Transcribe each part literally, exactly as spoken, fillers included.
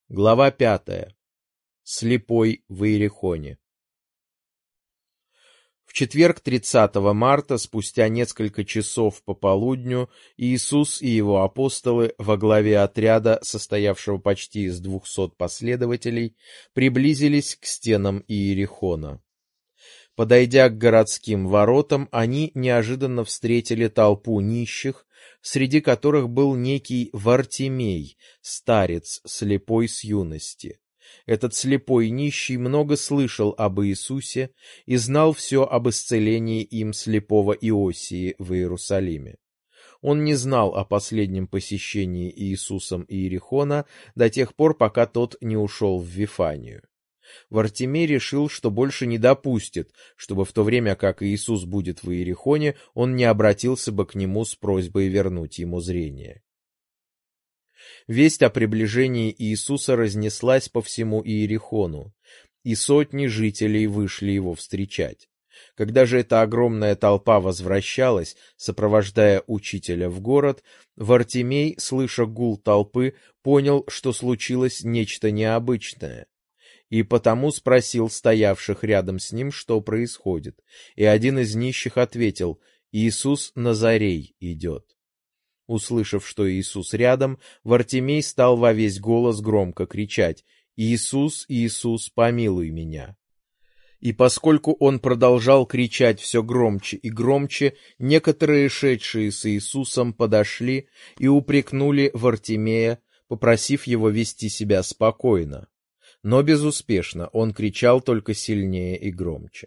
Глава пятая. Слепой в Иерихоне. В четверг тридцатого марта, спустя несколько часов по полудню, Иисус и его апостолы во главе отряда, состоявшего почти из двухсот последователей, приблизились к стенам Иерихона. Подойдя к городским воротам, они неожиданно встретили толпу нищих, среди которых был некий Вартимей, старец, слепой с юности. Этот слепой нищий много слышал об Иисусе и знал все об исцелении им слепого Иосии в Иерусалиме. Он не знал о последнем посещении Иисусом Иерихона до тех пор, пока тот не ушел в Вифанию. Вартимей решил, что больше не допустит, чтобы в то время, как Иисус будет в Иерихоне, он не обратился бы к нему с просьбой вернуть ему зрение. Весть о приближении Иисуса разнеслась по всему Иерихону, и сотни жителей вышли его встречать. Когда же эта огромная толпа возвращалась, сопровождая учителя в город, Вартимей, слыша гул толпы, понял, что случилось нечто необычное. И потому спросил стоявших рядом с ним, что происходит. И один из нищих ответил: «Иисус Назарей идет». Услышав, что Иисус рядом, Вартимей стал во весь голос громко кричать: «Иисус, Иисус, помилуй меня!» И поскольку он продолжал кричать все громче и громче, некоторые, шедшие с Иисусом, подошли и упрекнули Вартимея, попросив его вести себя спокойно. Но безуспешно, он кричал только сильнее и громче.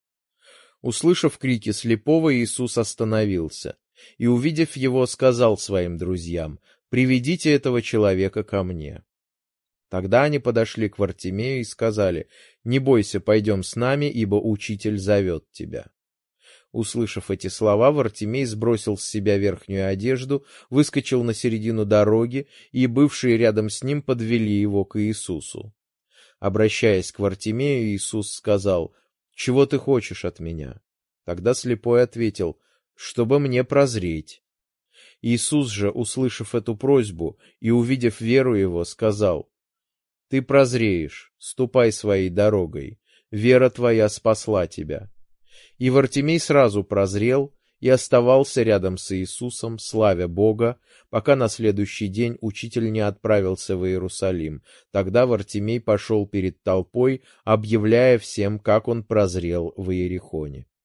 Услышав крики слепого, Иисус остановился и, увидев его, сказал своим друзьям: «Приведите этого человека ко мне». Тогда они подошли к Вартимею и сказали: «Не бойся, пойдем с нами, ибо учитель зовет тебя». Услышав эти слова, Вартимей сбросил с себя верхнюю одежду, выскочил на середину дороги, и бывшие рядом с ним подвели его к Иисусу. Обращаясь к Вартимею, Иисус сказал: «Чего ты хочешь от меня?» Тогда слепой ответил: «Чтобы мне прозреть». Иисус же, услышав эту просьбу и увидев веру его, сказал: «Ты прозреешь, ступай своей дорогой, вера твоя спасла тебя». И Вартимей сразу прозрел и оставался рядом с Иисусом, славя Бога, пока на следующий день учитель не отправился в Иерусалим. Тогда Вартимей пошел перед толпой, объявляя всем, как он прозрел в Иерихоне.